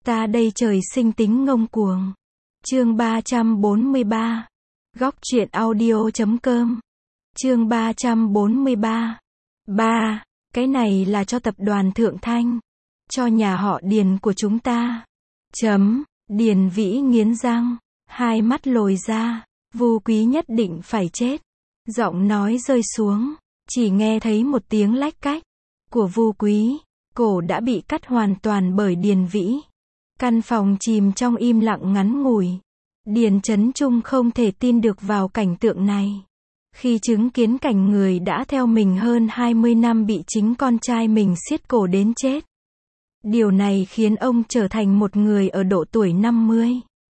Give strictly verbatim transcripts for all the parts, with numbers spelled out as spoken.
Ta đây trời sinh tính ngông cuồng. Chương ba trăm bốn mươi ba. Góc truyện audio chấm com. Chương ba trăm bốn mươi ba. Ba, cái này là cho tập đoàn Thượng Thanh, cho nhà họ Điền của chúng ta. Chấm, Điền Vĩ nghiến răng, hai mắt lồi ra, Vu Quý nhất định phải chết. Giọng nói rơi xuống, chỉ nghe thấy một tiếng lách cách của Vu Quý, cổ đã bị cắt hoàn toàn bởi Điền Vĩ. Căn phòng chìm trong im lặng ngắn ngủi. Điền Chấn Trung không thể tin được vào cảnh tượng này. Khi chứng kiến cảnh người đã theo mình hơn hai mươi năm bị chính con trai mình siết cổ đến chết. Điều này khiến ông trở thành một người ở độ tuổi năm mươi.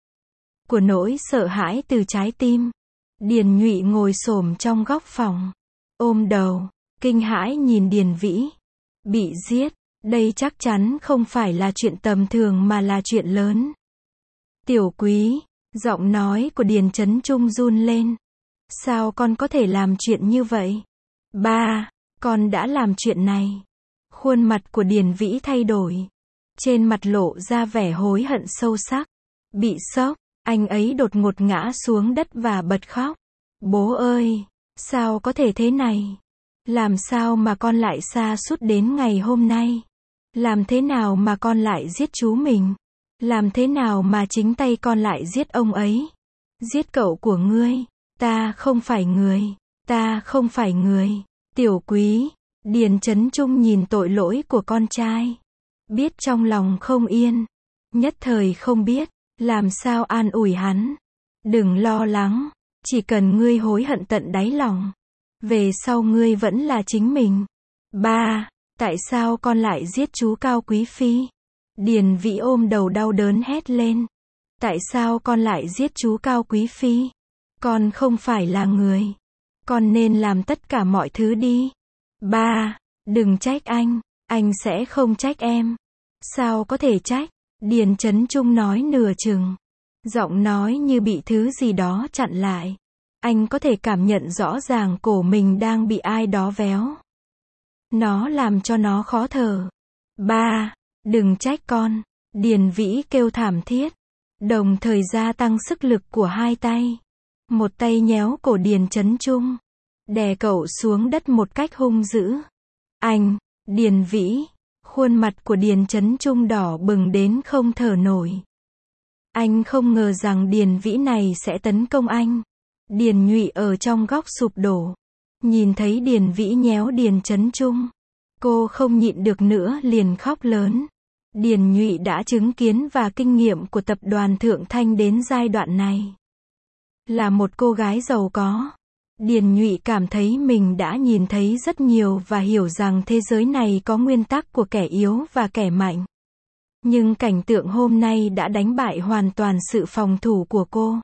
Của nỗi sợ hãi từ trái tim. Điền Nhụy ngồi xổm trong góc phòng, ôm đầu, kinh hãi nhìn Điền Vĩ. Bị giết, đây chắc chắn không phải là chuyện tầm thường mà là chuyện lớn. Tiểu Quý, giọng nói của Điền Chấn Trung run lên. Sao con có thể làm chuyện như vậy? Ba, con đã làm chuyện này. Khuôn mặt của Điền Vĩ thay đổi. Trên mặt lộ ra vẻ hối hận sâu sắc. Bị sốc, anh ấy đột ngột ngã xuống đất và bật khóc. Bố ơi, sao có thể thế này? Làm sao mà con lại sa sút đến ngày hôm nay? Làm thế nào mà con lại giết chú mình? Làm thế nào mà chính tay con lại giết ông ấy? Giết cậu của ngươi. Ta không phải người. Ta không phải người. Tiểu Quý, Điền Chấn Trung nhìn tội lỗi của con trai. Biết trong lòng không yên. Nhất thời không biết làm sao an ủi hắn. Đừng lo lắng. Chỉ cần ngươi hối hận tận đáy lòng. Về sau ngươi vẫn là chính mình. Ba, tại sao con lại giết chú Cao Quý Phi? Điền Vĩ ôm đầu đau đớn hét lên. Tại sao con lại giết chú Cao Quý Phi? Con không phải là người. Con nên làm tất cả mọi thứ đi. Ba, đừng trách anh. Anh sẽ không trách em. Sao có thể trách? Điền Chấn Trung nói nửa chừng. Giọng nói như bị thứ gì đó chặn lại. Anh có thể cảm nhận rõ ràng cổ mình đang bị ai đó véo. Nó làm cho nó khó thở. Ba, đừng trách con. Điền Vĩ kêu thảm thiết. Đồng thời gia tăng sức lực của hai tay. Một tay nhéo cổ Điền Chấn Trung. Đè cậu xuống đất một cách hung dữ. Anh, Điền Vĩ. Khuôn mặt của Điền Chấn Trung đỏ bừng đến không thở nổi. Anh không ngờ rằng Điền Vĩ này sẽ tấn công anh. Điền Nhụy ở trong góc sụp đổ. Nhìn thấy Điền Vĩ nhéo Điền Chấn Trung. Cô không nhịn được nữa liền khóc lớn. Điền Nhụy đã chứng kiến và kinh nghiệm của tập đoàn Thượng Thanh đến giai đoạn này. Là một cô gái giàu có. Điền Nhụy cảm thấy mình đã nhìn thấy rất nhiều và hiểu rằng thế giới này có nguyên tắc của kẻ yếu và kẻ mạnh. Nhưng cảnh tượng hôm nay đã đánh bại hoàn toàn sự phòng thủ của cô.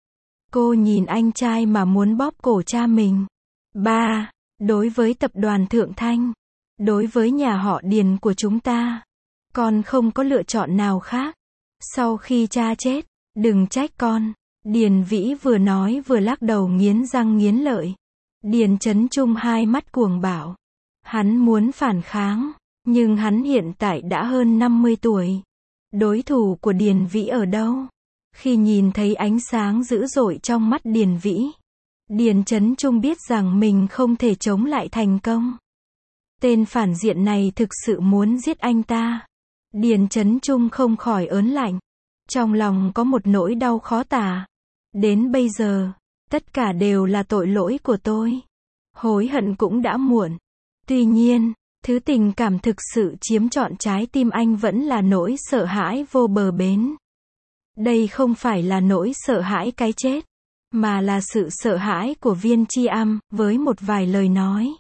Cô nhìn anh trai mà muốn bóp cổ cha mình. Ba, đối với tập đoàn Thượng Thanh, đối với nhà họ Điền của chúng ta, con không có lựa chọn nào khác. Sau khi cha chết, đừng trách con. Điền Vĩ vừa nói vừa lắc đầu nghiến răng nghiến lợi. Điền Chấn Trung hai mắt cuồng bạo. Hắn muốn phản kháng, nhưng hắn hiện tại đã hơn năm mươi tuổi. Đối thủ của Điền Vĩ ở đâu? Khi nhìn thấy ánh sáng dữ dội trong mắt Điền Vĩ, Điền Chấn Trung biết rằng mình không thể chống lại thành công. Tên phản diện này thực sự muốn giết anh ta. Điền Chấn Trung không khỏi ớn lạnh. Trong lòng có một nỗi đau khó tả. Đến bây giờ, tất cả đều là tội lỗi của tôi. Hối hận cũng đã muộn. Tuy nhiên, thứ tình cảm thực sự chiếm trọn trái tim anh vẫn là nỗi sợ hãi vô bờ bến. Đây không phải là nỗi sợ hãi cái chết, mà là sự sợ hãi của Viên Chi Am, với một vài lời nói.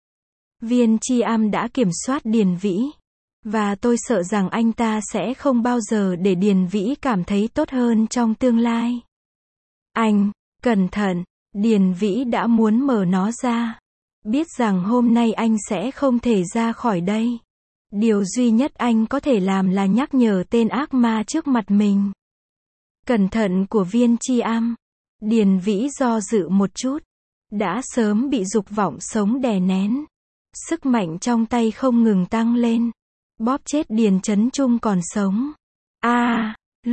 Viên Chi Am đã kiểm soát Điền Vĩ. Và tôi sợ rằng anh ta sẽ không bao giờ để Điền Vĩ cảm thấy tốt hơn trong tương lai. Anh, cẩn thận, Điền Vĩ đã muốn mở nó ra. Biết rằng hôm nay anh sẽ không thể ra khỏi đây. Điều duy nhất anh có thể làm là nhắc nhở tên ác ma trước mặt mình. Cẩn thận của Viên Chi Am. Điền Vĩ do dự một chút. Đã sớm bị dục vọng sống đè nén. Sức mạnh trong tay không ngừng tăng lên. Bóp chết Điền Chấn Trung còn sống. A,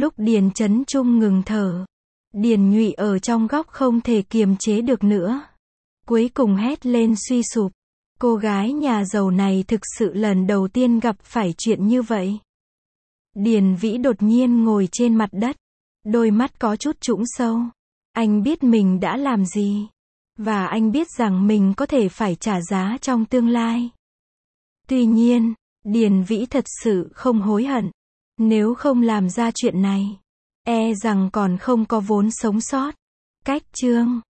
lúc Điền Chấn Trung ngừng thở, Điền Nhụy ở trong góc không thể kiềm chế được nữa. Cuối cùng hét lên suy sụp. Cô gái nhà giàu này thực sự lần đầu tiên gặp phải chuyện như vậy. Điền Vĩ đột nhiên ngồi trên mặt đất, đôi mắt có chút trũng sâu. Anh biết mình đã làm gì, và anh biết rằng mình có thể phải trả giá trong tương lai. Tuy nhiên, Điền Vĩ thật sự không hối hận. Nếu không làm ra chuyện này, e rằng còn không có vốn sống sót. Cách chương